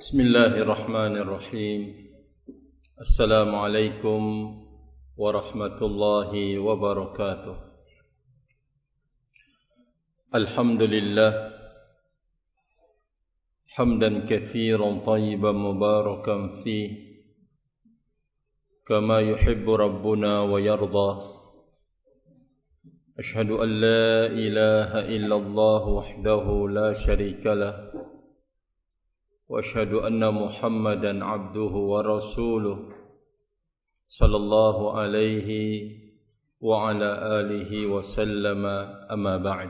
Bismillahirrahmanirrahim. Assalamualaikum warahmatullahi wabarakatuh. Alhamdulillah hamdan katsiran tayyiban mubarakan fihi kama yuhibbu rabbuna wa yarda. Ashhadu an la ilaha illallah wahdahu la syarika lah وأشهد أن محمدا عبده ورسوله صلى الله عليه وعلى آله وسلم أما بعد.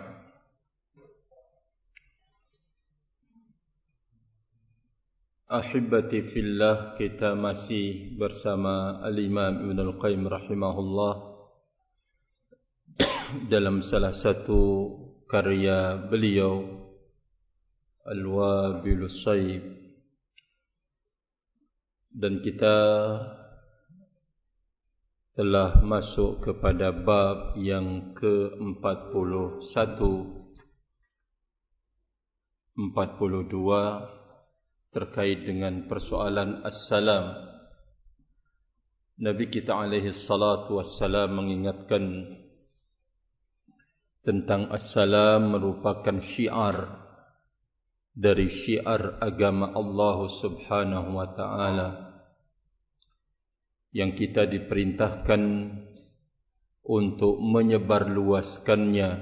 Ahibati fillah, kita masih bersama Al-Imam Ibn Al-Qayyim rahimahullah dalam salah satu karya beliau Al-Wabilus Sayyib, dan kita telah masuk kepada bab yang ke-41, 42 terkait dengan persoalan as-salam. Nabi kita alaihi salatu wassalam mengingatkan tentang as-salam merupakan syiar dari syiar agama Allah Subhanahu wa ta'ala yang kita diperintahkan untuk menyebarluaskannya,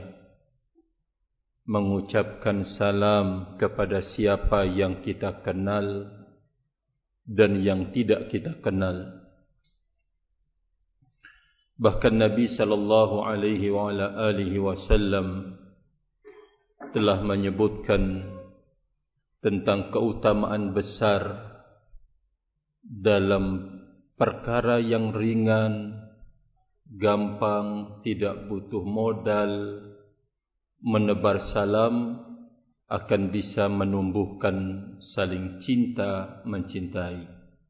mengucapkan salam kepada siapa yang kita kenal dan yang tidak kita kenal. Bahkan Nabi sallallahu alaihi wa ala alihi wasallam telah menyebutkan tentang keutamaan besar dalam perkara yang ringan, gampang, tidak butuh modal. Menebar salam akan bisa menumbuhkan saling cinta, mencintai.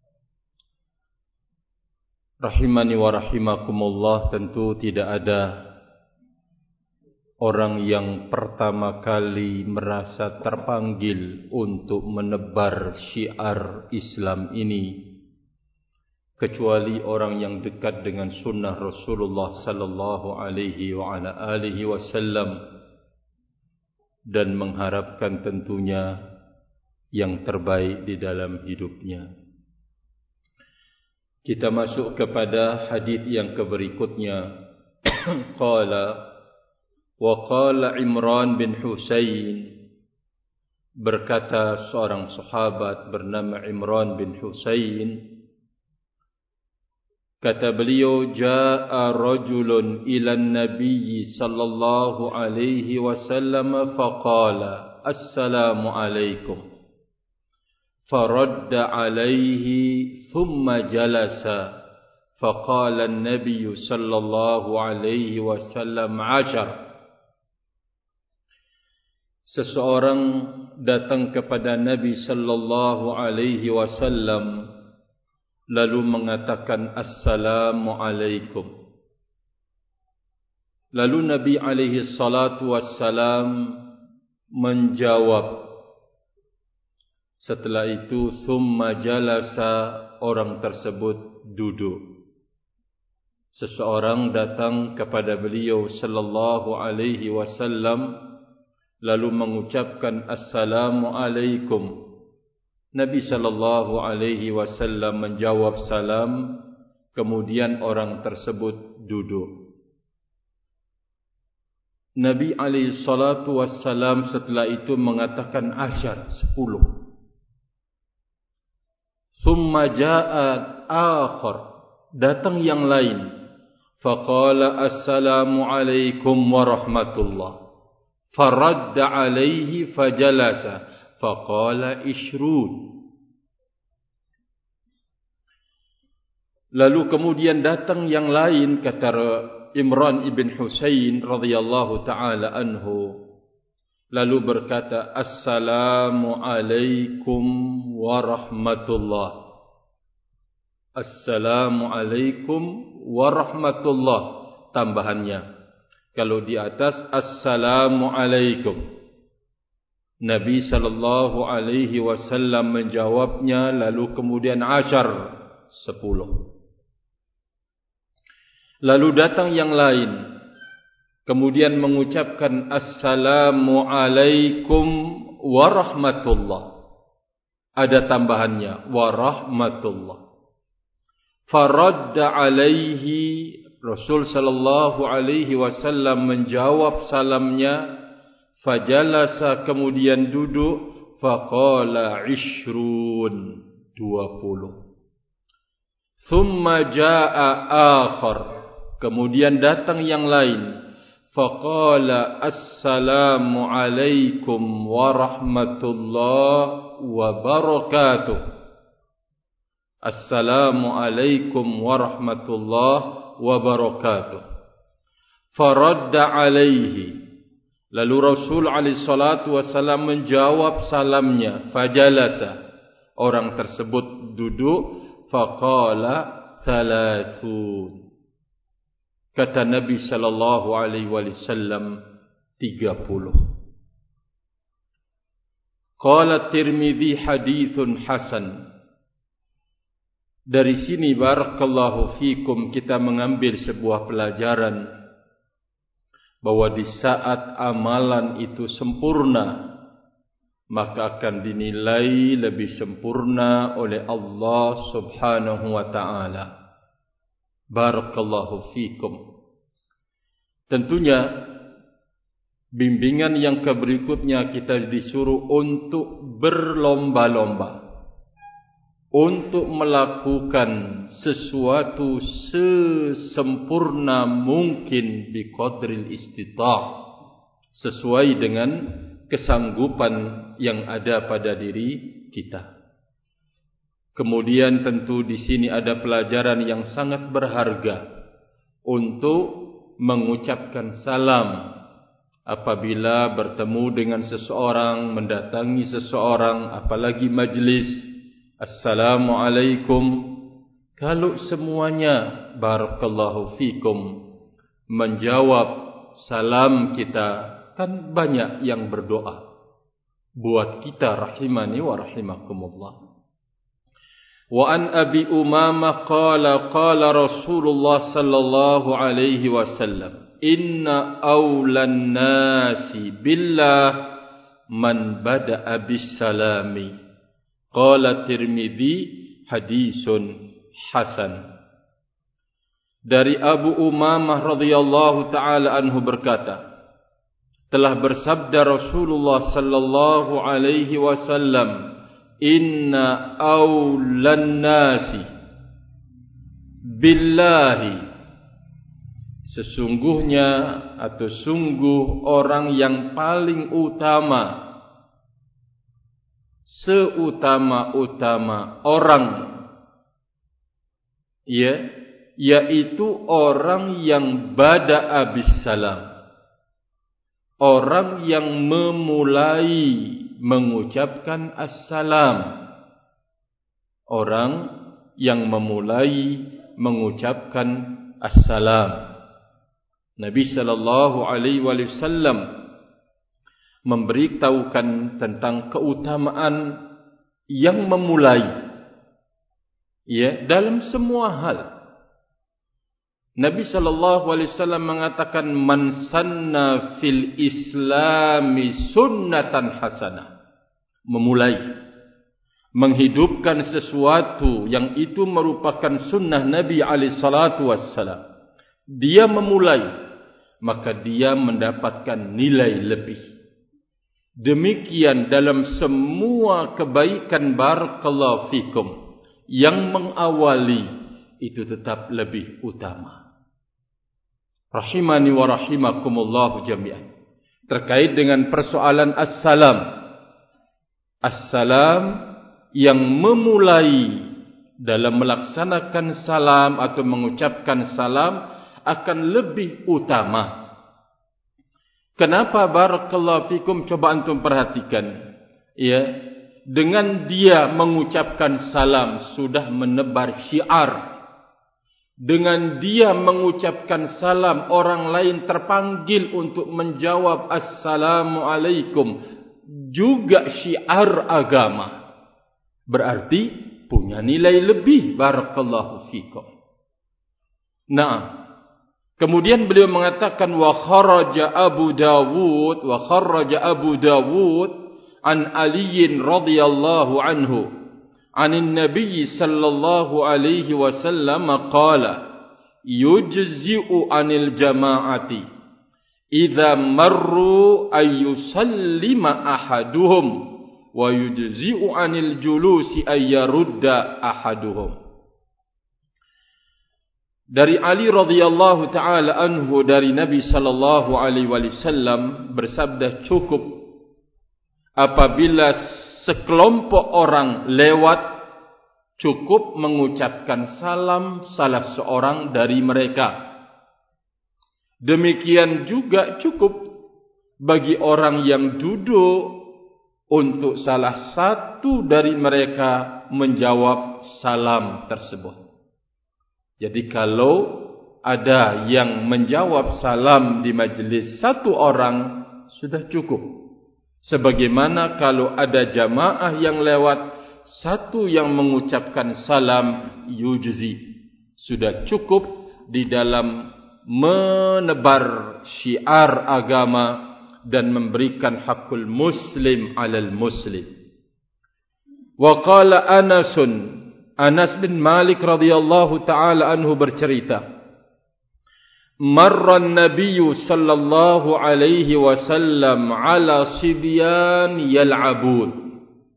Rahimani wa rahimakumullah, tentu tidak ada orang yang pertama kali merasa terpanggil untuk menebar syiar Islam ini kecuali orang yang dekat dengan sunnah Rasulullah sallallahu alaihi wa ala alihi wasallam dan mengharapkan tentunya yang terbaik di dalam hidupnya. Kita masuk kepada hadis yang berikutnya. Qala wa qala Imran bin Husain, berkata seorang sahabat bernama Imran bin Husain, kata beliau, jaa rajulun ila an-nabiy sallallahu alaihi wasallam faqala assalamu alaikum, faradda alaihi thumma jalasa, faqala an-nabiy sallallahu alaihi wasallam 'ashar. Seseorang datang kepada Nabi sallallahu alaihi wasallam lalu mengatakan assalamu alaikum. Lalu Nabi alaihi salatu wassalam menjawab. Setelah itu thumma jalasa, orang tersebut duduk. Seseorang datang kepada beliau sallallahu alaihi wasallam lalu mengucapkan assalamu alaikum. Nabi sallallahu alaihi wasallam menjawab salam, kemudian orang tersebut duduk. Nabi alaihi salatu wassalam setelah itu mengatakan 10. Thumma jaa akhar, datang yang lain. Faqala assalamu alaikum warahmatullah. Faradda alaihi fajalasa, faqala ishrun. Lalu kemudian datang yang lain, kata Imran ibn Husain radhiyallahu taala anhu, lalu berkata assalamu alaikum warahmatullah. Assalamu alaikum warahmatullah, tambahannya. Kalau di atas assalamu alaikum. Nabi sallallahu alaihi wasallam menjawabnya, lalu kemudian 10. Lalu datang yang lain, kemudian mengucapkan assalamu alaikum warahmatullah. Ada tambahannya, warahmatullah. Faradda alaihi, Rasul sallallahu alaihi wasallam menjawab salamnya, fajalasa, kemudian duduk, faqala 20. Thumma jaa akhar, kemudian datang yang lain, faqala assalamu alaikum warahmatullahi wabarakatuh. Assalamu alaikum warahmatullahi wabarakatuh. Faradda alaihi, lalu Rasul alaihi salatu wasallam menjawab salamnya, fajalasa, orang tersebut duduk, faqala 30. Kata Nabi sallallahu alaihi wasallam 30. Qala Tirmidzi haditsun hasan. Dari sini barakallahu fikum kita mengambil sebuah pelajaran bahwa di saat amalan itu sempurna, maka akan dinilai lebih sempurna oleh Allah subhanahu wa ta'ala. Barakallahu fikum. Tentunya bimbingan yang berikutnya kita disuruh untuk berlomba-lomba, untuk melakukan sesuatu sesempurna mungkin biqadril istita', sesuai dengan kesanggupan yang ada pada diri kita. Kemudian tentu di sini ada pelajaran yang sangat berharga untuk mengucapkan salam apabila bertemu dengan seseorang, mendatangi seseorang, apalagi majlis. Assalamualaikum. Kalau semuanya barakallahu fikum menjawab salam kita, kan banyak yang berdoa buat kita rahimani wa rahimakumullah. Wa an Abi Umamah qala qala Rasulullah sallallahu alaihi wasallam, inna awlan nasi billah man bada'a bis salami. Qala Tirmidzi hadisun hasan. Dari Abu Umamah radhiyallahu taala anhu berkata, telah bersabda Rasulullah sallallahu alaihi wasallam, inna awlan nasi billahi, sesungguhnya atau sungguh orang yang paling utama, seutama-utama orang, yaitu orang yang bada'a bis salam, orang yang memulai mengucapkan assalam, orang yang memulai mengucapkan assalam. Nabi sallallahu alaihi wasallam memberitahukan tentang keutamaan yang memulai, dalam semua hal. Nabi sallallahu alaihi wasallam mengatakan, man sanna fil islami sunnatan hasanah, memulai menghidupkan sesuatu yang itu merupakan sunnah Nabi alaihi salatu wassalam. Dia memulai, maka dia mendapatkan nilai lebih. Demikian dalam semua kebaikan barakallahu fikum yang mengawali itu tetap lebih utama. Rahimani wa rahimakumullah jami'an. Terkait dengan persoalan assalam, assalam yang memulai dalam melaksanakan salam atau mengucapkan salam akan lebih utama. Kenapa barakallahu fikum? Coba antum perhatikan, dengan dia mengucapkan salam sudah menebar syiar. Dengan dia mengucapkan salam, orang lain terpanggil untuk menjawab assalamualaikum. juga syiar agama, berarti punya nilai lebih. Barakallahu fikum. Nah, kemudian beliau mengatakan wa kharaja Abu Dawud an Ali radhiyallahu anhu anin Nabi sallallahu alaihi wasallam qala yujzi'u anil jama'ati idza marru ay yusallima ahaduhum wa yujzi'u anil julusi ay yarudda ahaduhum. Dari Ali radhiyallahu taala anhu dari Nabi sallallahu alaihi wasallam bersabda, cukup apabila sekelompok orang lewat, cukup mengucapkan salam salah seorang dari mereka. Demikian juga cukup bagi orang yang duduk untuk salah satu dari mereka menjawab salam tersebut. Jadi kalau ada yang menjawab salam di majlis satu orang, sudah cukup. Sebagaimana kalau ada jamaah yang lewat, satu yang mengucapkan salam yujzi, sudah cukup di dalam menebar syiar agama dan memberikan hakul muslim alal muslim. Wa qala Anas bin Malik radhiyallahu taala anhu bercerita, marra an-nabiy sallallahu alaihi wasallam ala sibyan yal'abun.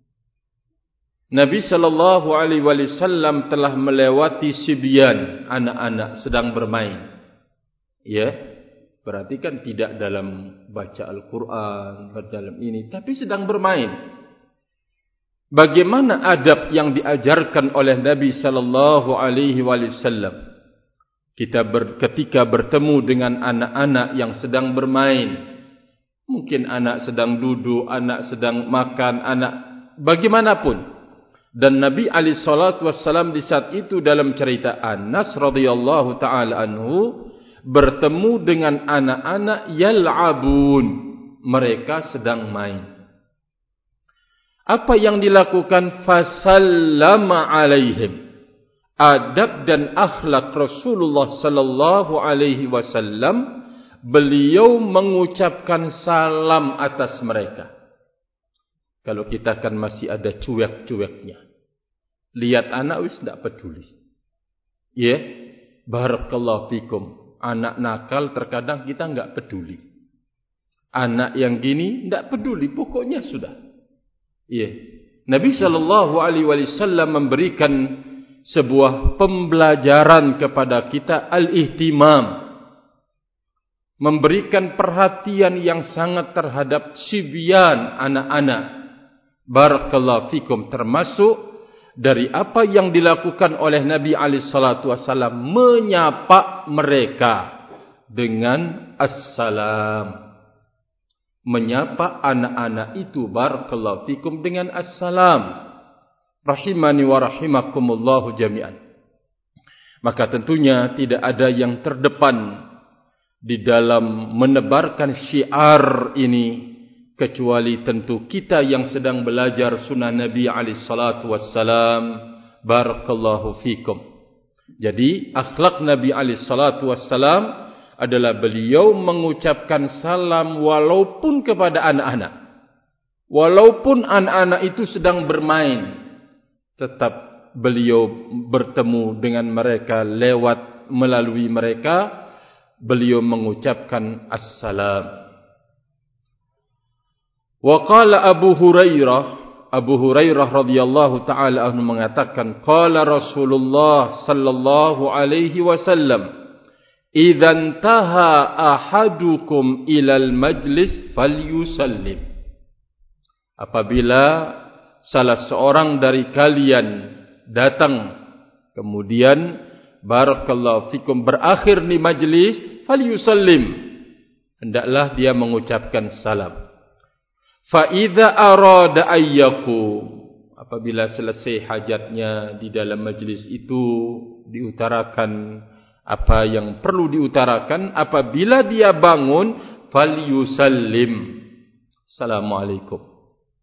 Nabi sallallahu alaihi wasallam telah melewati sibyan, anak-anak sedang bermain. Ya, berarti kan tidak dalam baca Al-Quran, dalam ini, tapi sedang bermain. Bagaimana adab yang diajarkan oleh Nabi sallallahu alaihi wasallam? Ketika bertemu dengan anak-anak yang sedang bermain, mungkin anak sedang duduk, anak sedang makan, anak bagaimanapun. Dan Nabi alaihi salatu wassalam di saat itu dalam cerita Anas radhiyallahu taala anhu bertemu dengan anak-anak yal'abun, mereka sedang main. Apa yang dilakukan? Fasallama alaihim. Adab dan akhlak Rasulullah sallallahu alaihi wasallam, beliau mengucapkan salam atas mereka. Kalau kita kan masih ada cuek-cueknya. Lihat anak wis tidak peduli. Ya, barakallahu fikum. Anak nakal terkadang kita enggak peduli. Anak yang gini enggak peduli, pokoknya sudah. Ya. Nabi sallallahu alaihi wasallam memberikan sebuah pembelajaran kepada kita, al-ihtimam. Memberikan perhatian yang sangat terhadap sibyan, anak-anak. Barakallahu fikum, termasuk dari apa yang dilakukan oleh Nabi alaihi salatu wasallam, menyapa mereka dengan assalam. Menyapa anak-anak itu, barakallahu fikum, dengan assalam. Rahimani wa rahimakumullahu jami'an. Maka tentunya tidak ada yang terdepan di dalam menebarkan syiar ini kecuali tentu kita yang sedang belajar sunnah Nabi alaihi salatu wassalam. Barakallahu fikum. Jadi akhlak Nabi alaihi salatu wassalam adalah beliau mengucapkan salam walaupun kepada anak-anak. Walaupun anak-anak itu sedang bermain, tetap beliau bertemu dengan mereka, lewat melalui mereka, beliau mengucapkan assalam. Wa qala Abu Hurairah radhiyallahu taala anhu mengatakan, qala Rasulullah sallallahu alaihi wasallam, idza intaha ahadukum ilal majlis falyusallim. Apabila salah seorang dari kalian datang, kemudian barakallahu fikum berakhir di majlis, falyusallim, hendaklah dia mengucapkan salam. Fa idza arada ayyakum, apabila selesai hajatnya di dalam majlis itu, diutarakan apa yang perlu diutarakan, apabila dia bangun, falyusallim, assalamualaikum.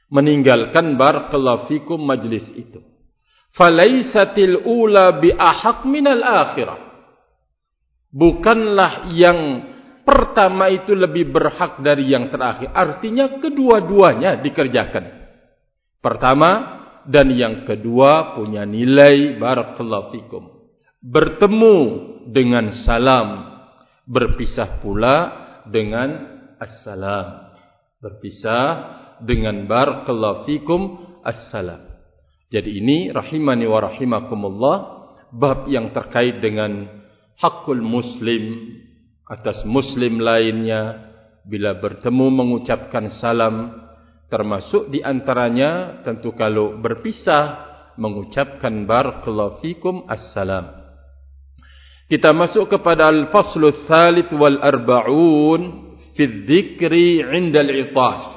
meninggalkan barakallahu fikum majlis itu. Falaisatil ula bi ahaq minal akhirah. Bukanlah yang pertama itu lebih berhak dari yang terakhir. Artinya kedua-duanya dikerjakan. Pertama dan yang kedua punya nilai barakallahu fikum. Bertemu dengan salam, berpisah pula dengan assalam. Berpisah dengan barakallahu fikum assalam. Jadi ini rahimani wa rahimakumullah, bab yang terkait dengan hakul muslim atas muslim lainnya bila bertemu mengucapkan salam, termasuk di antaranya tentu kalau berpisah mengucapkan barakallahu fikum assalam. Kita masuk kepada al-faslu tsalits wal arba'un fi dzikri 'inda al-'itash.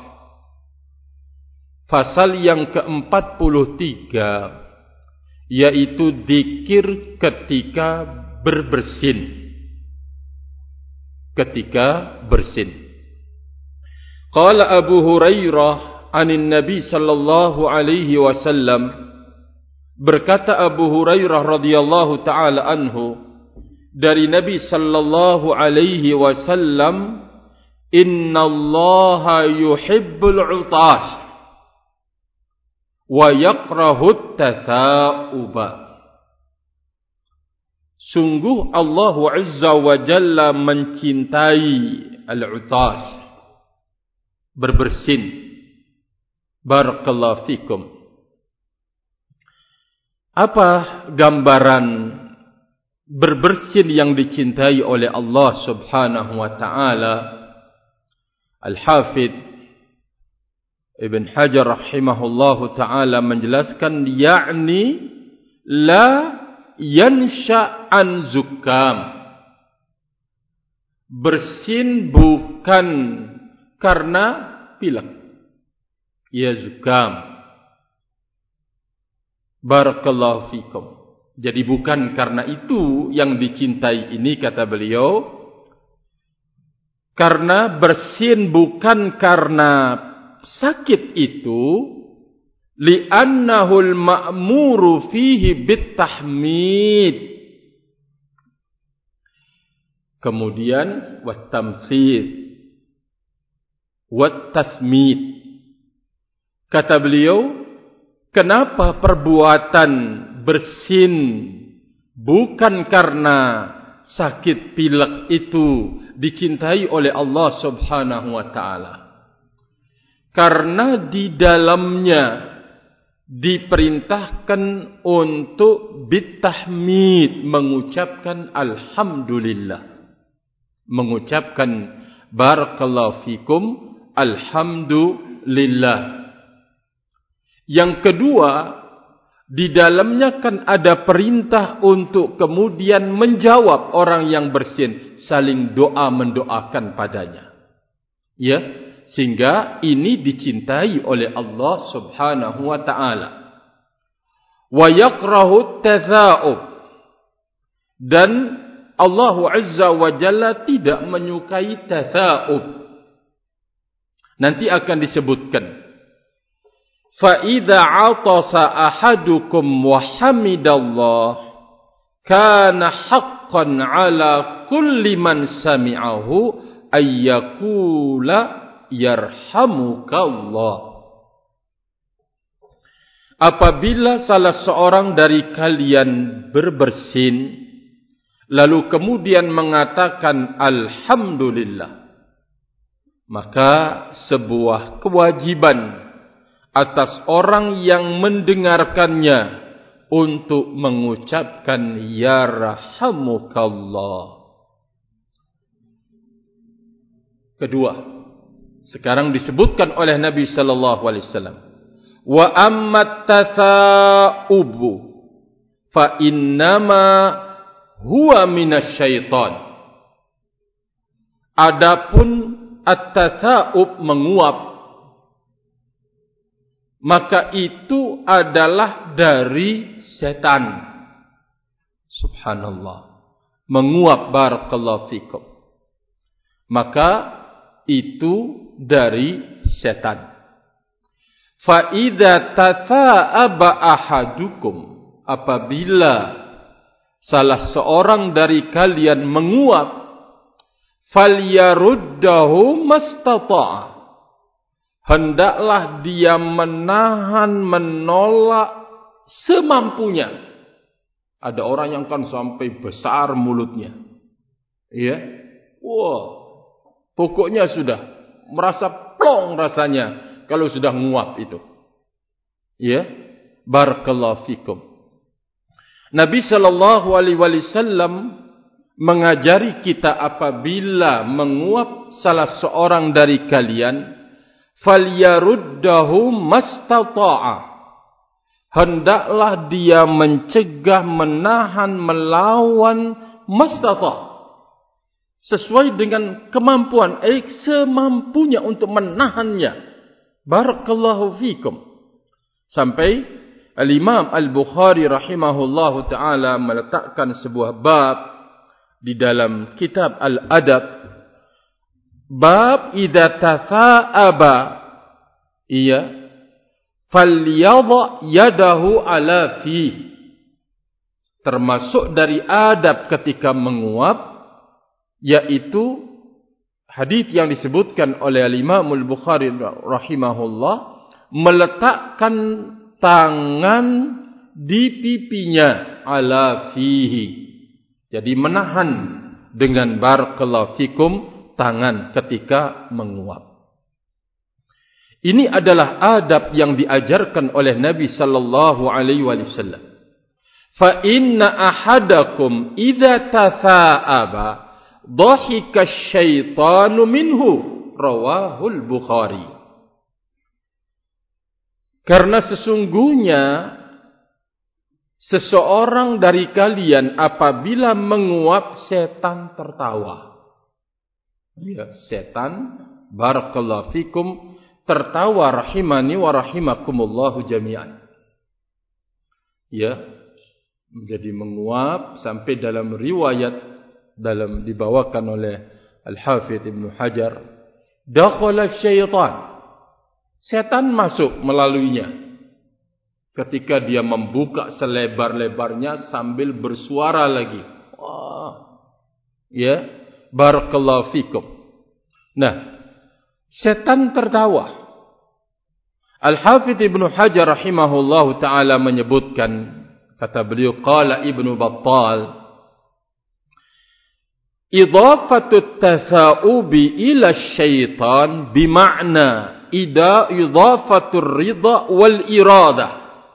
Fasal yang ke-43, yaitu zikir ketika berbersin. Ketika bersin. Qala Abu Hurairah anin Nabi sallallahu alaihi wasallam, berkata Abu Hurairah radhiyallahu taala anhu dari Nabi sallallahu alaihi wasallam, innallaha yuhibbul 'utash wa yakrahut tasa'uba. Sungguh Allah Azza wa Jalla mencintai al-'utash, berbersin. Barakallahu fikum. Apa gambaran berbersin yang dicintai oleh Allah Subhanahu wa ta'ala? Al-Hafidh Ibn Hajar rahimahullahu ta'ala menjelaskan, yakni la yansha an zukam. Bersin bukan karena pilek, ya zukam. Barakallahu fikum. Jadi bukan karena itu yang dicintai ini, kata beliau. Karena bersin bukan karena sakit itu, li'annahu al-ma'muru fihi bit-tahmid. Kemudian wat-tamthil, wat-tasmid. Kata beliau, kenapa perbuatan bersin bukan karena sakit pilek itu dicintai oleh Allah Subhanahu wa ta'ala? Karena di dalamnya diperintahkan untuk bitahmid, mengucapkan alhamdulillah, mengucapkan barakallahu fikum alhamdulillah. Yang kedua, di dalamnya kan ada perintah untuk kemudian menjawab orang yang bersin, saling doa mendoakan padanya. Ya. Sehingga ini dicintai oleh Allah Subhanahu wa ta'ala. Wa yakrahu tatha'ub. Dan Allah Azza wa Jalla tidak menyukai tatha'ub. Nanti akan disebutkan. Fa idza 'atasa ahadukum wa hamidallah kana haqqan 'ala kulli man sami'ahu ayyakula yarhamukallah. Apabila salah seorang dari kalian berbersin lalu kemudian mengatakan alhamdulillah, maka sebuah kewajiban atas orang yang mendengarkannya untuk mengucapkan yarhamukallah. Kedua, sekarang disebutkan oleh Nabi sallallahu alaihi wasallam, wa ammat tatha'ubu fa innama huwa minasyaitan. Adapun at-tatha'ub, menguap, maka itu adalah dari setan. Subhanallah. Menguap, barakallahu fikum. Maka itu dari setan. Fa idza tatha'aba ahadukum, apabila salah seorang dari kalian menguap, falyaruddahu mastata'a, hendaklah dia menahan, menolak semampunya. Ada orang yang kan sampai besar mulutnya, ya, wah, pokoknya sudah merasa plong rasanya kalau sudah nguap itu, ya. Barakallahu fikum. Nabi sallallahu alaihi wasallam mengajari kita apabila menguap salah seorang dari kalian, falyaruddahu mastata'a, hendaklah dia mencegah, menahan, melawan mastata', sesuai dengan kemampuan, semampunya untuk menahannya. Barakallahu fikum. Sampai Al-Imam Al-Bukhari rahimahullahu ta'ala meletakkan sebuah bab di dalam kitab Al-Adab. Bab idza tatha'aba, falyadha yadahu ala fih. Termasuk dari adab ketika menguap, yaitu hadis yang disebutkan oleh Al-Imam Al-Bukhari rahimahullah, meletakkan tangan di pipinya, ala fihi. Jadi menahan dengan barakallahu fikum tangan ketika menguap. Ini adalah adab yang diajarkan oleh Nabi sallallahu alaihi wasallam. Fa inna ahadakum idza tatha'aba dhahika asyaitanu minhu, rawahul Bukhari. Karena sesungguhnya seseorang dari kalian apabila menguap, setan tertawa. Ya, setan, barakallahu fikum, tertawa, rahimani wa rahimakumullahu jami'an. Ya, menjadi menguap sampai dalam riwayat dibawakan oleh Al-Hafidh Ibn Hajar, dakhala syaitan, setan masuk melaluinya ketika dia membuka selebar-lebarnya sambil bersuara lagi. Wah, ya, barakallahu fikum. Nah, setan tertawa. Al-Hafidh Ibn Hajar rahimahullahu ta'ala menyebutkan, kata beliau, qala Ibn Battal, idhafatut tatha'ubi ila syaitan bima'na idhafatur ridha wal iradah.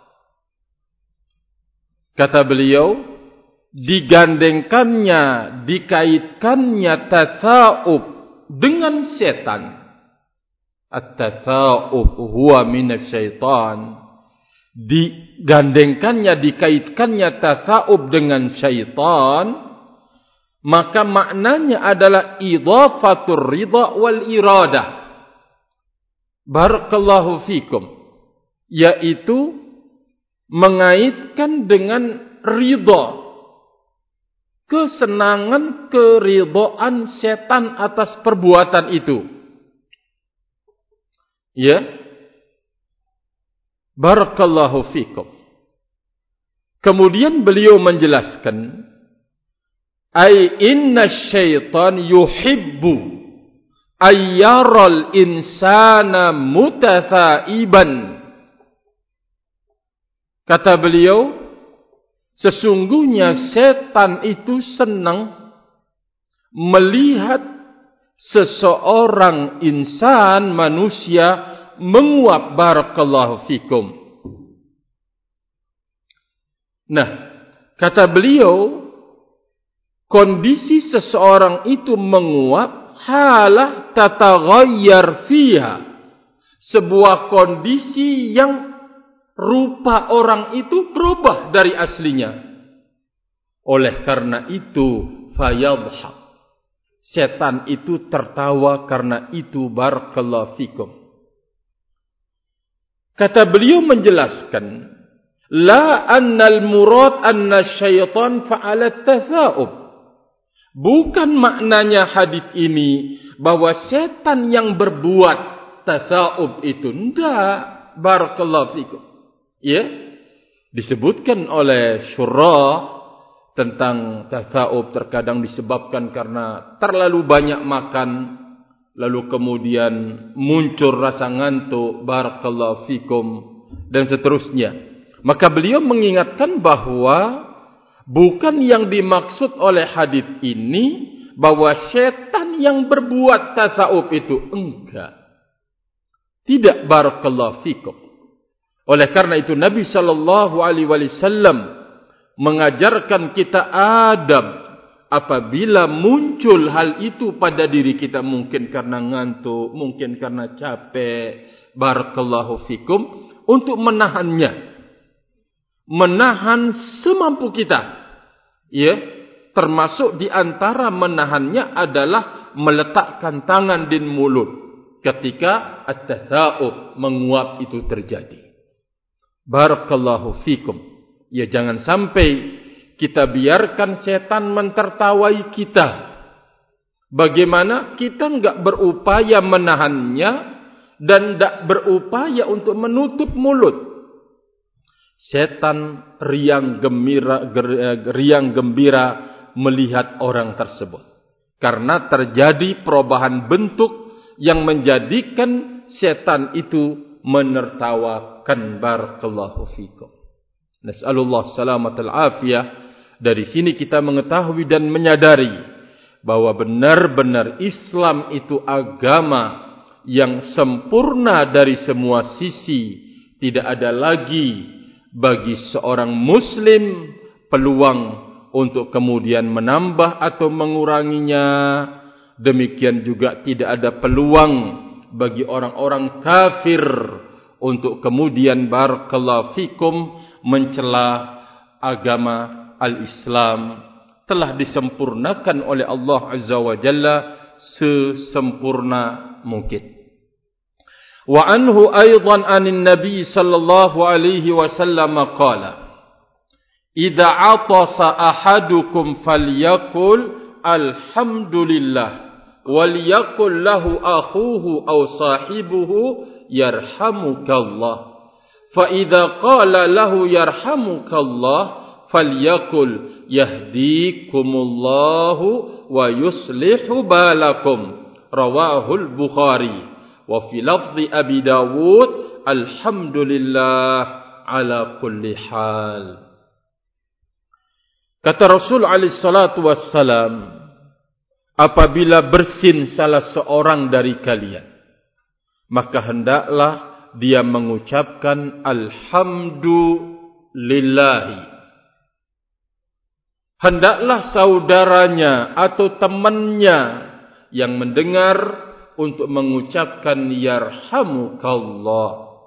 Kata beliau, digandengkannya, dikaitkannya tatha'ub dengan setan. At-tatha'ub huwa minasyaitan. Digandengkannya, dikaitkannya tatha'ub dengan syaitan, maka maknanya adalah idhafatur ridha wal iradah. Barakallahu fikum, yaitu mengaitkan dengan ridha, kesenangan, keridhaan setan atas perbuatan itu. Ya, barakallahu fikum. Kemudian beliau menjelaskan, ay inna syaitan yuhibbu ayyaral insana mutathaiban. Kata beliau, sesungguhnya setan itu senang melihat seseorang insan, manusia, menguap. Barakallahu fikum. Nah, kata beliau, kondisi seseorang itu menguap, halah tataghayyar fiha, sebuah kondisi yang rupa orang itu berubah dari aslinya. Oleh karena itu, fayadhhak, setan itu tertawa karena itu. Barakallahu fikum. Kata beliau menjelaskan, la annal murad anna syaitan fa'ala tatha'ub. Bukan maknanya hadis ini bahwa setan yang berbuat tasa'ub itu. Tidak. barakallahu fikum. Ya, disebutkan oleh syurah tentang tatha'ub terkadang disebabkan karena terlalu banyak makan, lalu kemudian muncul rasa ngantuk, barakallahu fikum, dan seterusnya. Maka beliau mengingatkan bahwa bukan yang dimaksud oleh hadis ini bahwa syaitan yang berbuat tatha'ub itu, enggak. Tidak, barakallahu fikum. Oleh karena itu Nabi sallallahu alaihi wasallam mengajarkan kita adab apabila muncul hal itu pada diri kita, mungkin karena ngantuk, mungkin karena capek, barakallahu fikum, untuk menahannya. Menahan semampu kita. Ya, termasuk di antara menahannya adalah meletakkan tangan di mulut ketika at-tatha'ub, menguap itu terjadi. Barakallahu fikum. Ya, jangan sampai kita biarkan setan mentertawai kita. Bagaimana kita enggak berupaya menahannya dan enggak berupaya untuk menutup mulut. Setan riang gembira melihat orang tersebut. Karena terjadi perubahan bentuk yang menjadikan setan itu menertawakan, barakallahu fikum. Nas'alullah salamatal afiyah. Dari sini kita mengetahui dan menyadari bahwa benar-benar Islam itu agama yang sempurna dari semua sisi. Tidak ada lagi bagi seorang muslim peluang untuk kemudian menambah atau menguranginya. Demikian juga tidak ada peluang bagi orang-orang kafir untuk kemudian, barakallahu fikum, mencela agama al-Islam. Telah disempurnakan oleh Allah Azza wa Jalla sesempurna mungkin. Wa anhu aidan anin Nabi sallallahu alaihi wasallam qala, "Idza 'atasa ahadukum falyaqul alhamdulillah wal yaqul lahu akhuhu aw sahibuhu yarhamukallah. Fa idza qala lahu yarhamukallah falyaqul yahdikumullahu wa yuslihu balakum." Rawahul Bukhari. Wa fi lafzi Abi Dawud, alhamdulillah ala kulli hal. Kata Rasul alaihi salatu wassalam, apabila bersin salah seorang dari kalian, maka hendaklah dia mengucapkan alhamdulillahi. Hendaklah saudaranya atau temannya yang mendengar untuk mengucapkan yarhamukallah.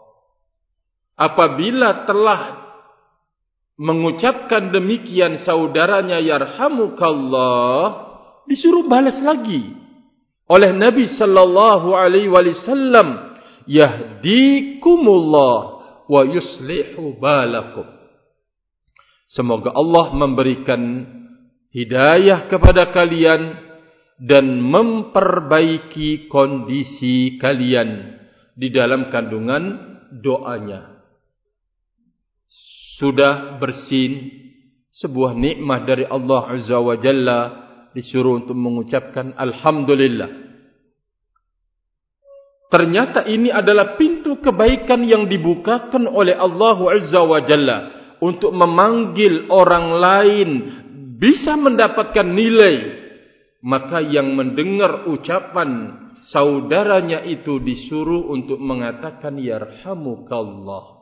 Apabila telah mengucapkan demikian saudaranya yarhamukallah, disuruh balas lagi oleh Nabi sallallahu alaihi wasallam, yahdikumullah wa yuslihu balakum. Semoga Allah memberikan hidayah kepada kalian dan memperbaiki kondisi kalian. Di dalam kandungan doanya, sudah bersin, sebuah nikmat dari Allah Azza wa Jalla, disuruh untuk mengucapkan alhamdulillah. Ternyata ini adalah pintu kebaikan yang dibukakan oleh Allah Azza wa Jalla untuk memanggil orang lain bisa mendapatkan nilai. Maka yang mendengar ucapan saudaranya itu disuruh untuk mengatakan yarhamukallah.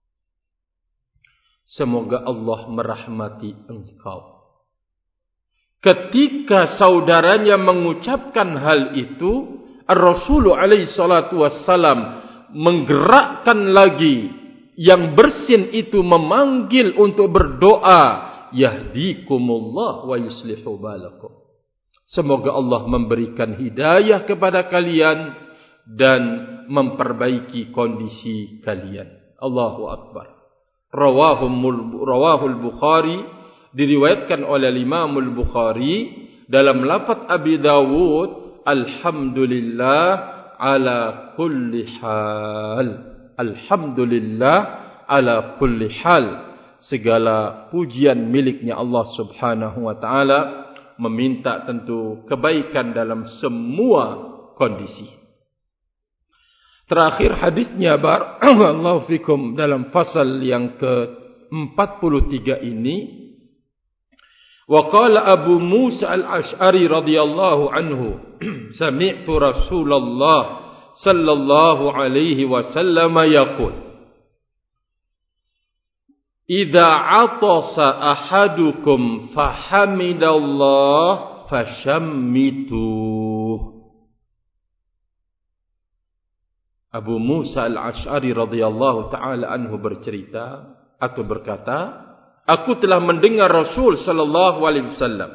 Semoga Allah merahmati engkau. Ketika saudaranya mengucapkan hal itu, Rasulullah alaihi salatu wassalam menggerakkan lagi yang bersin itu, memanggil untuk berdoa, yahdikumullah wa yuslihu balakum. Semoga Allah memberikan hidayah kepada kalian dan memperbaiki kondisi kalian. Allahu Akbar. Rawahul Bukhari, diriwayatkan oleh Imam Al-Bukhari dalam lafaz Abi Dawud, alhamdulillah ala kulli hal. Alhamdulillah ala kulli hal. Segala pujian miliknya Allah Subhanahu wa ta'ala, meminta tentu kebaikan dalam semua kondisi. Terakhir hadisnya barakallahu fikum dalam fasal yang ke-43 ini, wa qala Abu Musa al-Ash'ari radhiyallahu anhu sami'tu Rasulullah sallallahu alaihi wasallam yaqul idza atasa ahadukum fahamidallah fashammitu. Abu Musa al-Ash'ari radhiyallahu ta'ala anhu bercerita atau berkata, aku telah mendengar Rasul sallallahu alaihi wasallam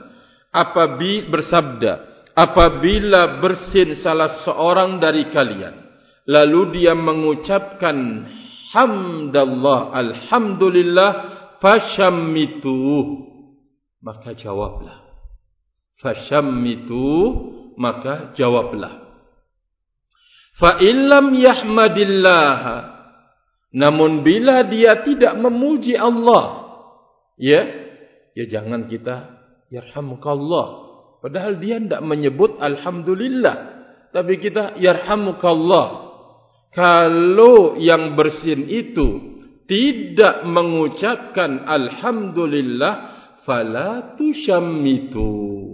apabila bersin salah seorang dari kalian, lalu dia mengucapkan hamdallah, alhamdulillah, fashammitu, maka jawablah. Fashammitu, maka jawablah. Fa illam yahmadillah, namun bila dia tidak memuji Allah, ya jangan kita yarhamukallah, padahal dia tidak menyebut alhamdulillah, tapi kita yarhamukallah. Kalau yang bersin itu tidak mengucapkan alhamdulillah, fala tushammitu,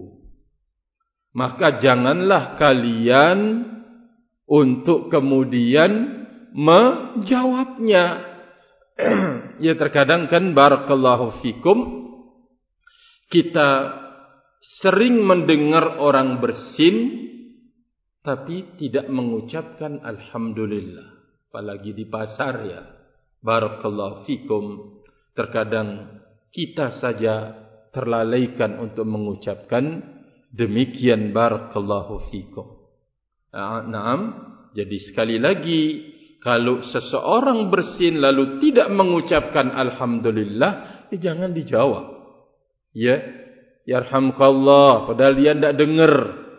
maka janganlah kalian untuk kemudian menjawabnya. Ya, terkadang kan barakallahu fikum, kita sering mendengar orang bersin tapi tidak mengucapkan alhamdulillah, apalagi di pasar ya. Barakallahu fikum, terkadang kita saja terlalaikan untuk mengucapkan demikian. Barakallahu fikum. Naam, jadi sekali lagi, kalau seseorang bersin lalu tidak mengucapkan alhamdulillah, jangan dijawab. Ya, yarhamkallah, padahal dia tidak dengar.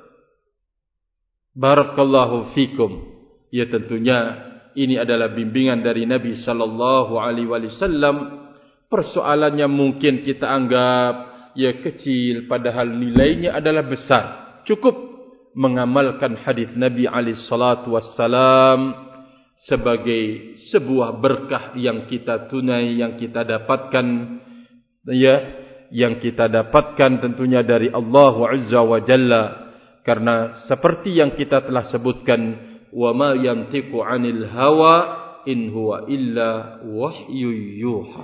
Barakallahu fikum. Ya, tentunya ini adalah bimbingan dari Nabi sallallahu alaihi wasallam. Persoalannya mungkin kita anggap ya kecil, padahal nilainya adalah besar. Cukup mengamalkan hadis Nabi alaihi salatu wassalam sebagai sebuah berkah yang kita tunai, yang kita dapatkan, ya, yang kita dapatkan tentunya dari Allah Azza wa Jalla. Karena seperti yang kita telah sebutkan, wa ma yantiqu 'anil hawa in huwa illa wahyu yuha.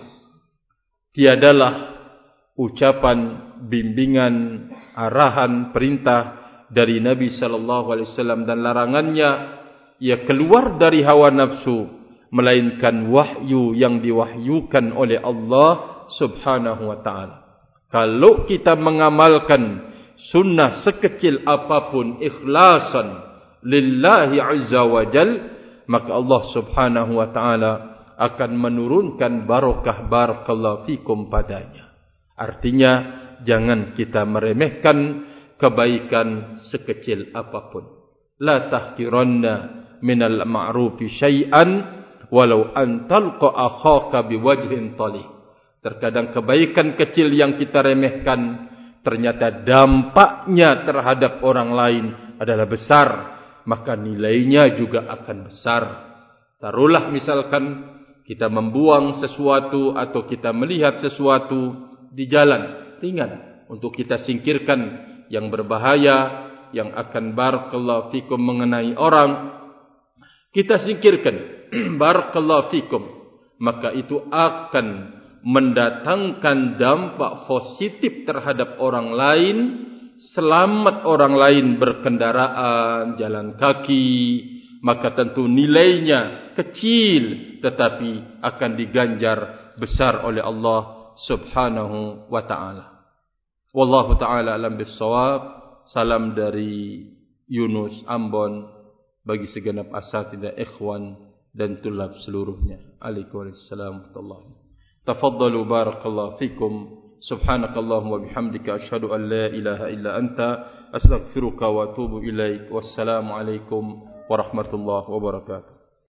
Tiadalah ucapan, bimbingan, arahan, perintah dari Nabi sallallahu alaihi wasallam dan larangannya ia keluar dari hawa nafsu, melainkan wahyu yang diwahyukan oleh Allah Subhanahu wa taala. Kalau kita mengamalkan sunnah sekecil apapun ikhlasan lillahi azza wa jal, maka Allah Subhanahu wa taala akan menurunkan barokah barakallahu fikum padanya. Artinya jangan kita meremehkan kebaikan sekecil apapun. La tahqiranna minal ma'rufi syai'an walau an talqa akhaka biwajhin talih. Terkadang kebaikan kecil yang kita remehkan ternyata dampaknya terhadap orang lain adalah besar, maka nilainya juga akan besar. Taruhlah misalkan kita membuang sesuatu atau kita melihat sesuatu di jalan, ringan untuk kita singkirkan yang berbahaya, yang akan barakallahu fikum mengenai orang, kita singkirkan barakallahu fikum, maka itu akan mendatangkan dampak positif terhadap orang lain, selamat orang lain berkendaraan, jalan kaki, maka tentu nilainya kecil tetapi akan diganjar besar oleh Allah Subhanahu wa taala. Wallahu taala alam bissawab. Salam dari Yunus Ambon bagi segenap asatidzah, ikhwan dan tulab seluruhnya. Waalaikumsalam warahmatullahi wabarakatuh. Tafaddalu barakallahu fikum. Subhanakallahumma wa bihamdika asyhadu an la ilaha illa anta astaghfiruka wa atubu ilaik. Wassalamu alaikum warahmatullahi wabarakatuh.